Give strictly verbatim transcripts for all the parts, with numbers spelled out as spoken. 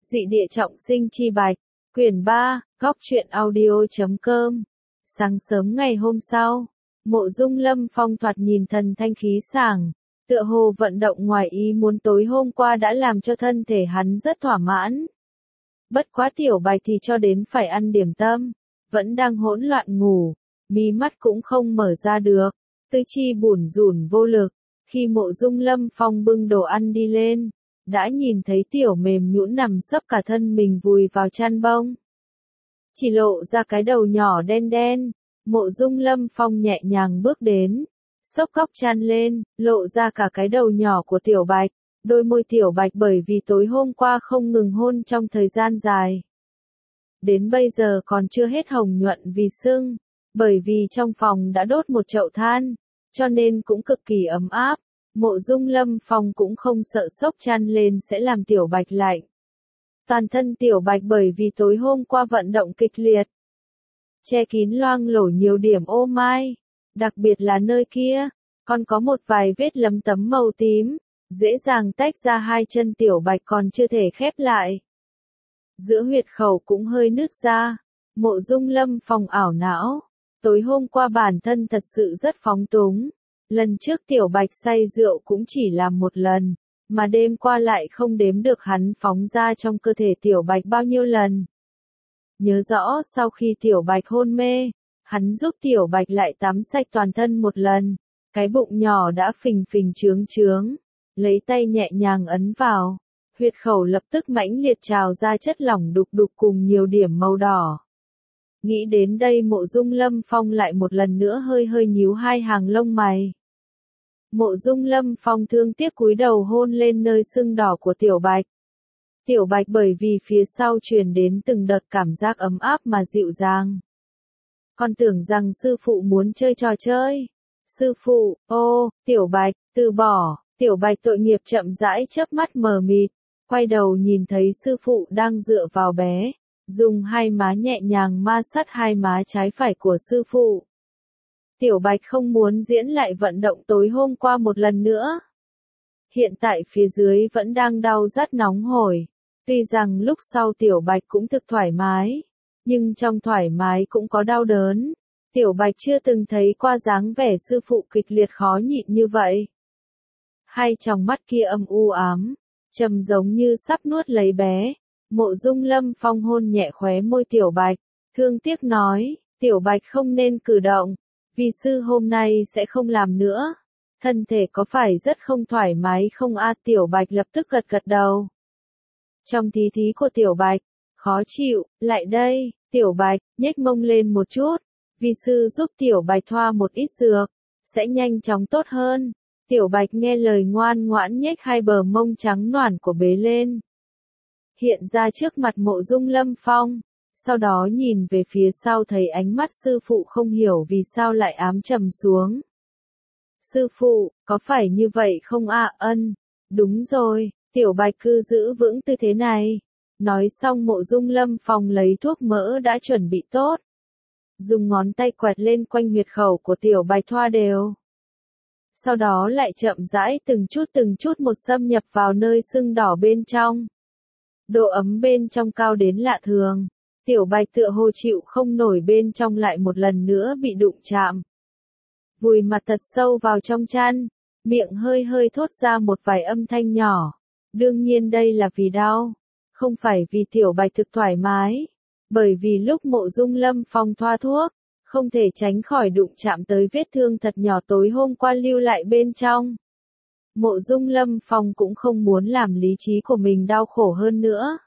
Dị địa trọng sinh chi bạch, quyển ba, góc truyện audio.com. Sáng sớm ngày hôm sau, Mộ Dung Lâm Phong thoạt nhìn thần thanh khí sảng, tựa hồ vận động ngoài ý muốn tối hôm qua đã làm cho thân thể hắn rất thỏa mãn. Bất quá Tiểu Bạch thì cho đến phải ăn điểm tâm, vẫn đang hỗn loạn ngủ, mí mắt cũng không mở ra được, tứ chi bủn rủn vô lực. Khi Mộ Dung Lâm Phong bưng đồ ăn đi lên, đã nhìn thấy Tiểu mềm nhũn nằm sấp cả thân mình vùi vào chăn bông. Chỉ lộ ra cái đầu nhỏ đen đen, Mộ Dung Lâm Phong nhẹ nhàng bước đến, xốc góc chăn lên, lộ ra cả cái đầu nhỏ của Tiểu Bạch, đôi môi Tiểu Bạch bởi vì tối hôm qua không ngừng hôn trong thời gian dài. Đến bây giờ còn chưa hết hồng nhuận vì sưng, bởi vì trong phòng đã đốt một chậu than, cho nên cũng cực kỳ ấm áp. Mộ Dung Lâm Phong cũng không sợ xốc chăn lên sẽ làm Tiểu Bạch lạnh. Toàn thân Tiểu Bạch bởi vì tối hôm qua vận động kịch liệt, che kín loang lổ nhiều điểm ô mai, đặc biệt là nơi kia, còn có một vài vết lấm tấm màu tím, dễ dàng tách ra hai chân Tiểu Bạch còn chưa thể khép lại. Giữa huyệt khẩu cũng hơi nứt ra, Mộ Dung Lâm Phong ảo não, tối hôm qua bản thân thật sự rất phóng túng. Lần trước Tiểu Bạch say rượu cũng chỉ làm một lần, mà đêm qua lại không đếm được hắn phóng ra trong cơ thể Tiểu Bạch bao nhiêu lần. Nhớ rõ sau khi Tiểu Bạch hôn mê, hắn giúp Tiểu Bạch lại tắm sạch toàn thân một lần, cái bụng nhỏ đã phình phình trướng trướng, lấy tay nhẹ nhàng ấn vào, huyệt khẩu lập tức mãnh liệt trào ra chất lỏng đục đục cùng nhiều điểm màu đỏ. Nghĩ đến đây Mộ Dung Lâm Phong lại một lần nữa hơi hơi nhíu hai hàng lông mày. Mộ Dung Lâm Phong thương tiếc cúi đầu hôn lên nơi sưng đỏ của Tiểu Bạch. Tiểu Bạch bởi vì phía sau truyền đến từng đợt cảm giác ấm áp mà dịu dàng. Con tưởng rằng sư phụ muốn chơi trò chơi. Sư phụ, ô, Tiểu Bạch, từ bỏ, Tiểu Bạch tội nghiệp chậm rãi chớp mắt mờ mịt, quay đầu nhìn thấy sư phụ đang dựa vào bé, dùng hai má nhẹ nhàng ma sát hai má trái phải của sư phụ. Tiểu Bạch không muốn diễn lại vận động tối hôm qua một lần nữa. Hiện tại phía dưới vẫn đang đau rát nóng hổi. Tuy rằng lúc sau Tiểu Bạch cũng thực thoải mái, nhưng trong thoải mái cũng có đau đớn. Tiểu Bạch chưa từng thấy qua dáng vẻ sư phụ kịch liệt khó nhịn như vậy. Hai tròng mắt kia âm u ám, trầm giống như sắp nuốt lấy bé. Mộ Dung Lâm Phong hôn nhẹ khóe môi Tiểu Bạch, thương tiếc nói, Tiểu Bạch không nên cử động, vì sư hôm nay sẽ không làm nữa. Thân thể có phải rất không thoải mái không a? Tiểu Bạch lập tức gật gật đầu. Trong tí thí của Tiểu Bạch, khó chịu, lại đây, Tiểu Bạch, nhếch mông lên một chút, vì sư giúp Tiểu Bạch thoa một ít dược, sẽ nhanh chóng tốt hơn. Tiểu Bạch nghe lời ngoan ngoãn nhếch hai bờ mông trắng noản của bế lên. Hiện ra trước mặt Mộ Dung Lâm Phong, sau đó nhìn về phía sau thấy ánh mắt sư phụ không hiểu vì sao lại ám trầm xuống. Sư phụ, có phải như vậy không ạ? Ân, đúng rồi, Tiểu Bạch cứ giữ vững tư thế này. Nói xong Mộ Dung Lâm Phong lấy thuốc mỡ đã chuẩn bị tốt, dùng ngón tay quẹt lên quanh huyệt khẩu của Tiểu Bạch thoa đều. Sau đó lại chậm rãi từng chút từng chút một xâm nhập vào nơi sưng đỏ bên trong. Độ ấm bên trong cao đến lạ thường, Tiểu Bạch tựa hồ chịu không nổi bên trong lại một lần nữa bị đụng chạm. Vùi mặt thật sâu vào trong chăn, miệng hơi hơi thốt ra một vài âm thanh nhỏ. Đương nhiên đây là vì đau, không phải vì Tiểu Bạch thực thoải mái. Bởi vì lúc Mộ Dung Lâm Phong thoa thuốc, không thể tránh khỏi đụng chạm tới vết thương thật nhỏ tối hôm qua lưu lại bên trong. Mộ Dung Lâm Phong cũng không muốn làm lý trí của mình đau khổ hơn nữa.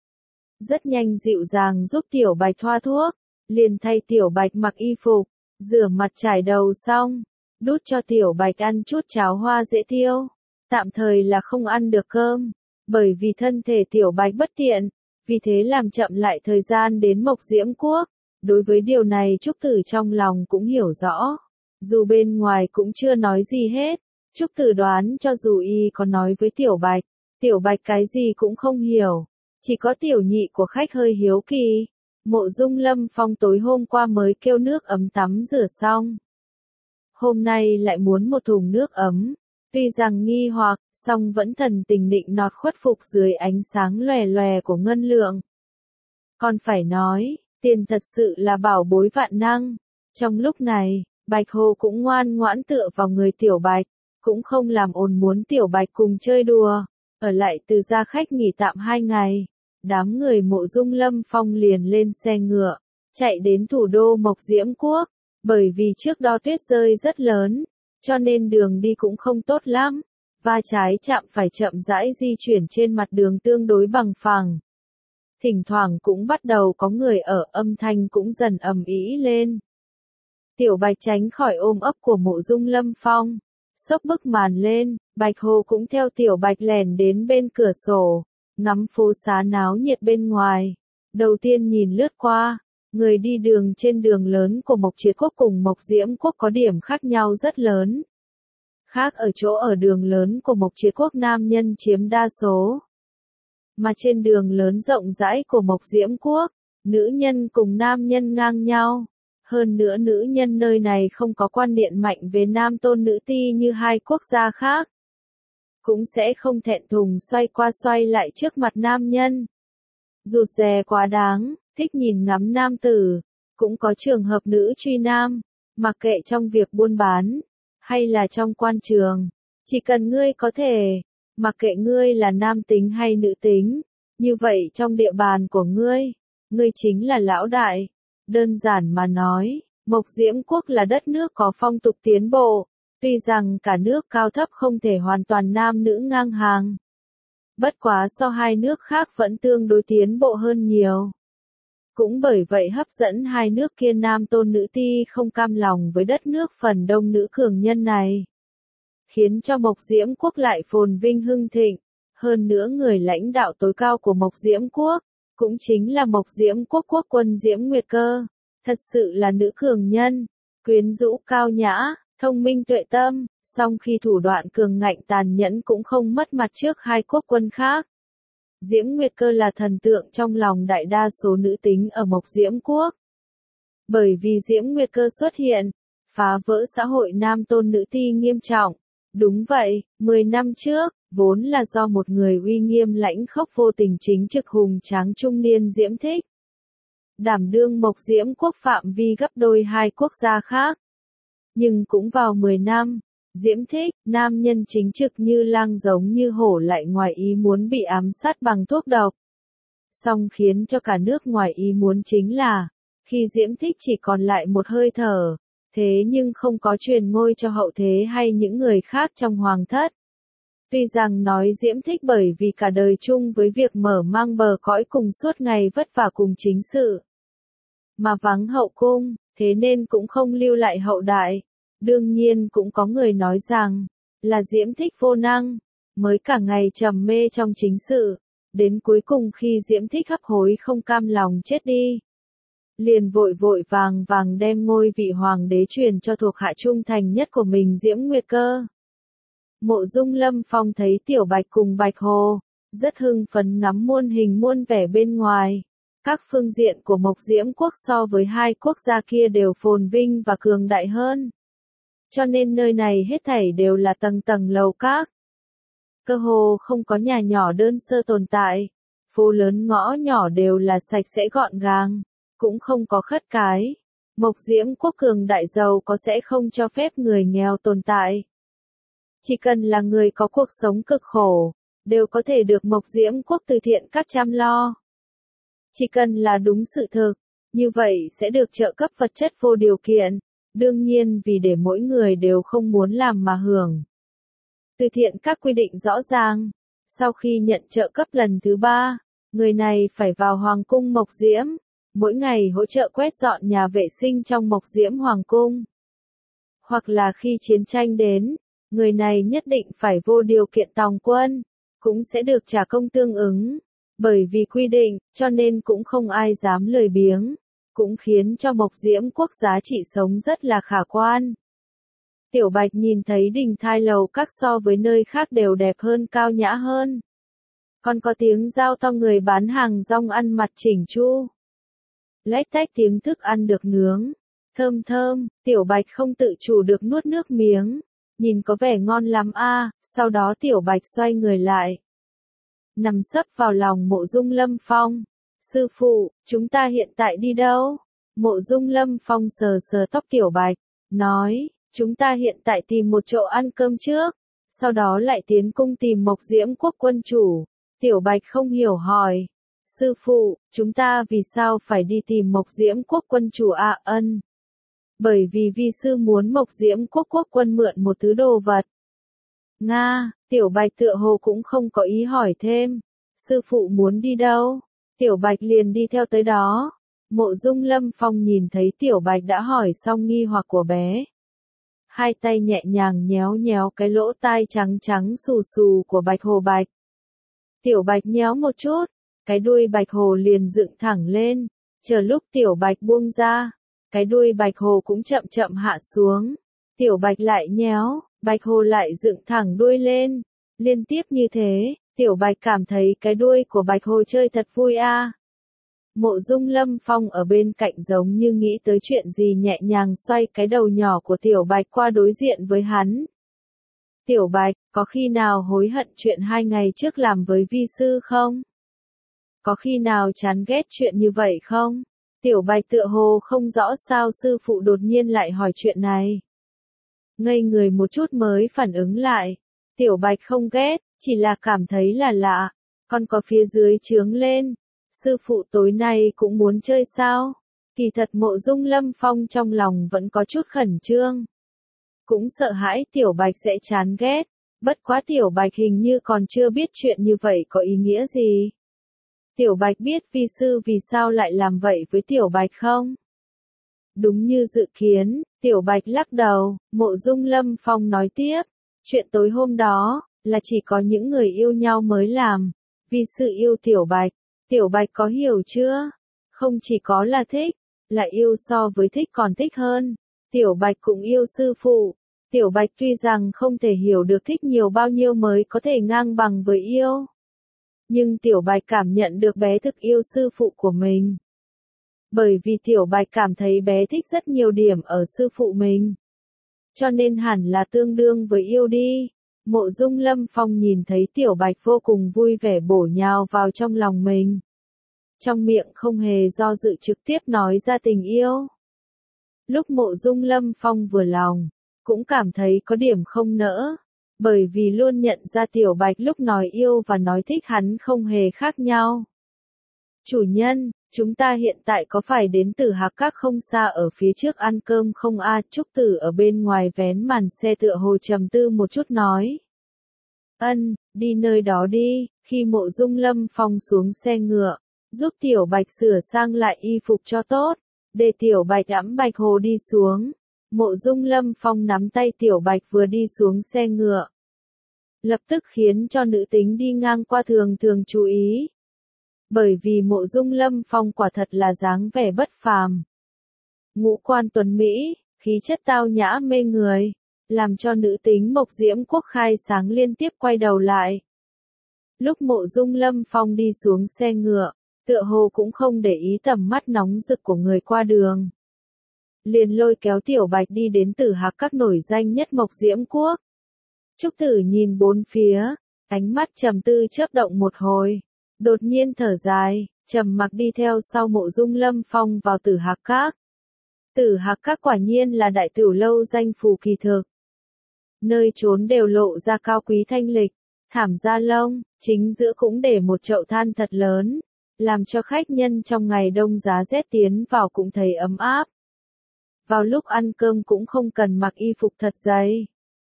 Rất nhanh dịu dàng giúp Tiểu Bạch thoa thuốc, liền thay Tiểu Bạch mặc y phục, rửa mặt trải đầu xong, đút cho Tiểu Bạch ăn chút cháo hoa dễ tiêu. Tạm thời là không ăn được cơm, bởi vì thân thể Tiểu Bạch bất tiện, vì thế làm chậm lại thời gian đến Mộc Diễm Quốc. Đối với điều này Trúc Tử trong lòng cũng hiểu rõ, dù bên ngoài cũng chưa nói gì hết. Trúc Tử đoán cho dù y có nói với Tiểu Bạch, Tiểu Bạch cái gì cũng không hiểu, chỉ có tiểu nhị của khách hơi hiếu kỳ. Mộ Dung Lâm Phong tối hôm qua mới kêu nước ấm tắm rửa xong, hôm nay lại muốn một thùng nước ấm, Tuy rằng nghi hoặc, song vẫn thần tình nịnh nọt khuất phục dưới ánh sáng lòe lòe của ngân lượng. Còn phải nói, tiền thật sự là bảo bối vạn năng. Trong lúc này, Bạch Hồ cũng ngoan ngoãn tựa vào người Tiểu Bạch, cũng không làm ồn muốn Tiểu Bạch cùng chơi đùa, ở lại từ gia khách nghỉ tạm hai ngày. Đám người Mộ Dung Lâm Phong liền lên xe ngựa, chạy đến thủ đô Mộc Diễm Quốc, bởi vì trước đó tuyết rơi rất lớn, cho nên đường đi cũng không tốt lắm, va trái chạm phải chậm rãi di chuyển trên mặt đường tương đối bằng phẳng. Thỉnh thoảng cũng bắt đầu có người ở, âm thanh cũng dần ầm ĩ lên. Tiểu Bạch tránh khỏi ôm ấp của Mộ Dung Lâm Phong, xốc bức màn lên, Bạch Hồ cũng theo Tiểu Bạch lèn đến bên cửa sổ, ngắm phố xá náo nhiệt bên ngoài. Đầu tiên nhìn lướt qua, người đi đường trên đường lớn của Mộc Triệt Quốc cùng Mộc Diễm Quốc có điểm khác nhau rất lớn. Khác ở chỗ ở đường lớn của Mộc Triệt Quốc nam nhân chiếm đa số, mà trên đường lớn rộng rãi của Mộc Diễm Quốc, nữ nhân cùng nam nhân ngang nhau. Hơn nữa nữ nhân nơi này không có quan niệm mạnh về nam tôn nữ ti như hai quốc gia khác. Cũng sẽ không thẹn thùng xoay qua xoay lại trước mặt nam nhân. Rụt rè quá đáng, thích nhìn ngắm nam tử. Cũng có trường hợp nữ truy nam, mặc kệ trong việc buôn bán, hay là trong quan trường. Chỉ cần ngươi có thể, mặc kệ ngươi là nam tính hay nữ tính, như vậy trong địa bàn của ngươi, ngươi chính là lão đại. Đơn giản mà nói, Mộc Diễm Quốc là đất nước có phong tục tiến bộ, tuy rằng cả nước cao thấp không thể hoàn toàn nam nữ ngang hàng. Bất quá so hai nước khác vẫn tương đối tiến bộ hơn nhiều. Cũng bởi vậy hấp dẫn hai nước kia nam tôn nữ ti không cam lòng với đất nước phần đông nữ cường nhân này. Khiến cho Mộc Diễm Quốc lại phồn vinh hưng thịnh. Hơn nữa người lãnh đạo tối cao của Mộc Diễm Quốc, cũng chính là Mộc Diễm Quốc quốc quân Diễm Nguyệt Cơ, thật sự là nữ cường nhân, quyến rũ cao nhã, thông minh tuệ tâm, song khi thủ đoạn cường ngạnh tàn nhẫn cũng không mất mặt trước hai quốc quân khác. Diễm Nguyệt Cơ là thần tượng trong lòng đại đa số nữ tính ở Mộc Diễm Quốc. Bởi vì Diễm Nguyệt Cơ xuất hiện, phá vỡ xã hội nam tôn nữ ti nghiêm trọng. Đúng vậy, mười năm trước, vốn là do một người uy nghiêm lãnh khốc vô tình chính trực hùng tráng trung niên Diễm Thích. Đảm đương Mộc Diễm Quốc phạm vi gấp đôi hai quốc gia khác. Nhưng cũng vào mười năm, Diễm Thích, nam nhân chính trực như lang giống như hổ lại ngoài ý muốn bị ám sát bằng thuốc độc. Song khiến cho cả nước ngoài ý muốn chính là, khi Diễm Thích chỉ còn lại một hơi thở, thế nhưng không có truyền ngôi cho hậu thế hay những người khác trong hoàng thất. Tuy rằng nói Diễm Thích bởi vì cả đời chung với việc mở mang bờ cõi cùng suốt ngày vất vả cùng chính sự, mà vắng hậu cung, thế nên cũng không lưu lại hậu đại. Đương nhiên cũng có người nói rằng, là Diễm Thích vô năng, mới cả ngày trầm mê trong chính sự, đến cuối cùng khi Diễm Thích hấp hối không cam lòng chết đi, liền vội vội vàng vàng đem ngôi vị hoàng đế truyền cho thuộc hạ trung thành nhất của mình Diễm Nguyệt Cơ. Mộ Dung Lâm Phong thấy Tiểu Bạch cùng Bạch Hồ, rất hưng phấn ngắm muôn hình muôn vẻ bên ngoài. Các phương diện của Mộc Diễm Quốc so với hai quốc gia kia đều phồn vinh và cường đại hơn. Cho nên nơi này hết thảy đều là tầng tầng lầu các. Cơ hồ không có nhà nhỏ đơn sơ tồn tại. Phố lớn ngõ nhỏ đều là sạch sẽ gọn gàng, cũng không có khất cái. Mộc Diễm Quốc cường đại giàu có sẽ không cho phép người nghèo tồn tại. Chỉ cần là người có cuộc sống cực khổ, đều có thể được Mộc Diễm Quốc từ thiện các chăm lo. Chỉ cần là đúng sự thực, như vậy sẽ được trợ cấp vật chất vô điều kiện, đương nhiên vì để mỗi người đều không muốn làm mà hưởng. Từ thiện các quy định rõ ràng, sau khi nhận trợ cấp lần thứ ba, người này phải vào Hoàng cung Mộc Diễm, mỗi ngày hỗ trợ quét dọn nhà vệ sinh trong Mộc Diễm Hoàng cung. Hoặc là khi chiến tranh đến, người này nhất định phải vô điều kiện tòng quân, cũng sẽ được trả công tương ứng. Bởi vì quy định, cho nên cũng không ai dám lười biếng, cũng khiến cho Mộc Diễm Quốc giá trị sống rất là khả quan. Tiểu Bạch nhìn thấy đình thai lầu các so với nơi khác đều đẹp hơn cao nhã hơn. Còn có tiếng giao to người bán hàng rong ăn mặc chỉnh chu. Lách tách tiếng thức ăn được nướng, thơm thơm, Tiểu Bạch không tự chủ được nuốt nước miếng. nhìn có vẻ ngon lắm a. Sau đó Tiểu Bạch xoay người lại, nằm sấp vào lòng Mộ Dung Lâm Phong. Sư phụ, chúng ta hiện tại đi đâu? Mộ Dung Lâm Phong sờ sờ tóc Tiểu Bạch, nói, chúng ta hiện tại tìm một chỗ ăn cơm trước, sau đó lại tiến cung tìm Mộc Diễm Quốc quân chủ. Tiểu Bạch không hiểu hỏi, sư phụ, chúng ta vì sao phải đi tìm Mộc Diễm Quốc quân chủ ạ? Ân. Bởi vì vi sư muốn Mộc Diễm Quốc quốc quân mượn một thứ đồ vật. Nga, Tiểu Bạch tựa hồ cũng không có ý hỏi thêm. Sư phụ muốn đi đâu? Tiểu Bạch liền đi theo tới đó. Mộ Dung Lâm Phong nhìn thấy Tiểu Bạch đã hỏi xong nghi hoặc của bé. Hai tay nhẹ nhàng nhéo nhéo cái lỗ tai trắng trắng xù xù của Bạch Hồ Bạch. Tiểu Bạch nhéo một chút, cái đuôi Bạch Hồ liền dựng thẳng lên. Chờ lúc Tiểu Bạch buông ra, cái đuôi Bạch Hồ cũng chậm chậm hạ xuống. Tiểu Bạch lại nhéo, Bạch Hồ lại dựng thẳng đuôi lên. Liên tiếp như thế, Tiểu Bạch cảm thấy cái đuôi của Bạch Hồ chơi thật vui a. À. Mộ Dung Lâm Phong ở bên cạnh giống như nghĩ tới chuyện gì nhẹ nhàng xoay cái đầu nhỏ của Tiểu Bạch qua đối diện với hắn. Tiểu Bạch, có khi nào hối hận chuyện hai ngày trước làm với vi sư không? Có khi nào chán ghét chuyện như vậy không? Tiểu Bạch tựa hồ không rõ sao sư phụ đột nhiên lại hỏi chuyện này. Ngây người một chút mới phản ứng lại. Tiểu Bạch không ghét, chỉ là cảm thấy là lạ. Còn có phía dưới trướng lên. Sư phụ tối nay cũng muốn chơi sao? Kỳ thật Mộ Dung Lâm Phong trong lòng vẫn có chút khẩn trương. Cũng sợ hãi Tiểu Bạch sẽ chán ghét. Bất quá Tiểu Bạch hình như còn chưa biết chuyện như vậy có ý nghĩa gì. Tiểu Bạch biết vi sư vì sao lại làm vậy với Tiểu Bạch không? Đúng như dự kiến, Tiểu Bạch lắc đầu. Mộ Dung Lâm Phong nói tiếp. Chuyện tối hôm đó, là chỉ có những người yêu nhau mới làm. Vi sư yêu Tiểu Bạch. Tiểu Bạch có hiểu chưa? Không chỉ có là thích, là yêu so với thích còn thích hơn. Tiểu Bạch cũng yêu sư phụ. Tiểu Bạch tuy rằng không thể hiểu được thích nhiều bao nhiêu mới có thể ngang bằng với yêu. Nhưng Tiểu Bạch cảm nhận được bé thực yêu sư phụ của mình. Bởi vì Tiểu Bạch cảm thấy bé thích rất nhiều điểm ở sư phụ mình. Cho nên hẳn là tương đương với yêu đi. Mộ Dung Lâm Phong nhìn thấy Tiểu Bạch vô cùng vui vẻ bổ nhào vào trong lòng mình. Trong miệng không hề do dự trực tiếp nói ra tình yêu. Lúc Mộ Dung Lâm Phong vừa lòng, cũng cảm thấy có điểm không nỡ. Bởi vì luôn nhận ra Tiểu Bạch lúc nói yêu và nói thích hắn không hề khác nhau. Chủ nhân, chúng ta hiện tại có phải đến Tử Hạc Các không xa ở phía trước ăn cơm không a? À, Trúc Tử ở bên ngoài vén màn xe tựa hồ trầm tư một chút nói. Ân, đi nơi đó đi. Khi Mộ Dung Lâm Phong xuống xe ngựa, giúp Tiểu Bạch sửa sang lại y phục cho tốt, để Tiểu Bạch ẵm Bạch Hồ đi xuống. Mộ Dung Lâm Phong nắm tay Tiểu Bạch vừa đi xuống xe ngựa. Lập tức khiến cho nữ tính đi ngang qua thường thường chú ý. Bởi vì Mộ Dung Lâm Phong quả thật là dáng vẻ bất phàm. Ngũ quan tuấn Mỹ, khí chất tao nhã mê người, làm cho nữ tính Mộc Diễm Quốc khai sáng liên tiếp quay đầu lại. Lúc Mộ Dung Lâm Phong đi xuống xe ngựa, tựa hồ cũng không để ý tầm mắt nóng rực của người qua đường. Liền lôi kéo Tiểu Bạch đi đến Tử Hạc Các nổi danh nhất Mộc Diễm Quốc. Trúc Tử nhìn bốn phía, ánh mắt trầm tư chớp động một hồi, đột nhiên thở dài, trầm mặc đi theo sau Mộ Dung Lâm Phong vào Tử Hạc Các. Tử Hạc Các quả nhiên là đại tiểu lâu danh phù kỳ thực. Nơi trốn đều lộ ra cao quý thanh lịch, thảm da lông, chính giữa cũng để một chậu than thật lớn, làm cho khách nhân trong ngày đông giá rét tiến vào cũng thấy ấm áp. Vào lúc ăn cơm cũng không cần mặc y phục thật dày.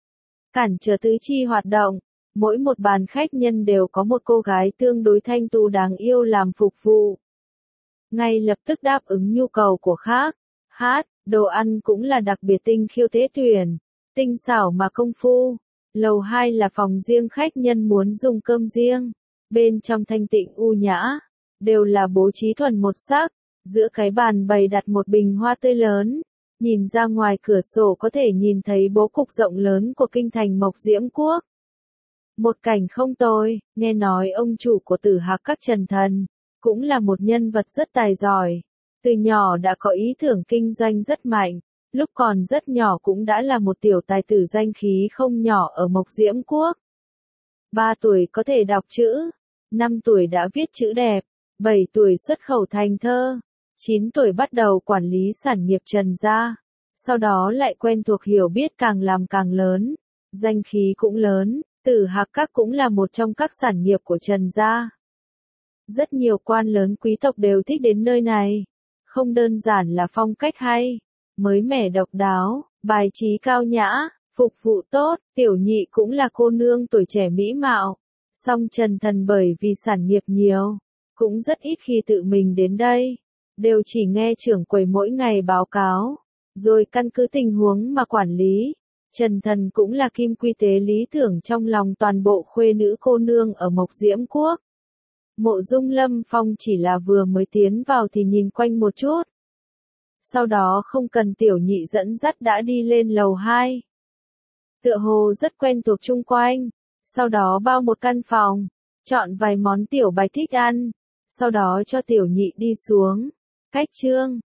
Cản trở tứ chi hoạt động, mỗi một bàn khách nhân đều có một cô gái tương đối thanh tú đáng yêu làm phục vụ. Ngay lập tức đáp ứng nhu cầu của khác. Hát, đồ ăn cũng là đặc biệt tinh khiêu tế tuyển, tinh xảo mà công phu. Lầu hai là phòng riêng khách nhân muốn dùng cơm riêng. Bên trong thanh tịnh u nhã, đều là bố trí thuần một sắc. Giữa cái bàn bày đặt một bình hoa tươi lớn. Nhìn ra ngoài cửa sổ có thể nhìn thấy bố cục rộng lớn của kinh thành Mộc Diễm Quốc. Một cảnh không tồi, nghe nói ông chủ của Tử Hạc Các Trần Thần, cũng là một nhân vật rất tài giỏi. Từ nhỏ đã có ý tưởng kinh doanh rất mạnh, lúc còn rất nhỏ cũng đã là một tiểu tài tử danh khí không nhỏ ở Mộc Diễm Quốc. ba tuổi có thể đọc chữ, năm tuổi đã viết chữ đẹp, bảy tuổi xuất khẩu thành thơ, chín tuổi bắt đầu quản lý sản nghiệp Trần gia, sau đó lại quen thuộc hiểu biết càng làm càng lớn, danh khí cũng lớn, Tử Hạc Các cũng là một trong các sản nghiệp của Trần gia. Rất nhiều quan lớn quý tộc đều thích đến nơi này, không đơn giản là phong cách hay, mới mẻ độc đáo, bài trí cao nhã, phục vụ tốt, Tiểu Nhị cũng là cô nương tuổi trẻ mỹ mạo, song Trần Thần bởi vì sản nghiệp nhiều, cũng rất ít khi tự mình đến đây, đều chỉ nghe trưởng quầy mỗi ngày báo cáo, rồi căn cứ tình huống mà quản lý. Trần Thần cũng là kim quy tế lý tưởng trong lòng toàn bộ khuê nữ cô nương ở Mộc Diễm Quốc. Mộ Dung Lâm Phong chỉ là vừa mới tiến vào thì nhìn quanh một chút. Sau đó không cần Tiểu Nhị dẫn dắt đã đi lên lầu hai. Tựa hồ rất quen thuộc chung quanh, sau đó bao một căn phòng, chọn vài món Tiểu Bạch thích ăn, sau đó cho Tiểu Nhị đi xuống. Cách chương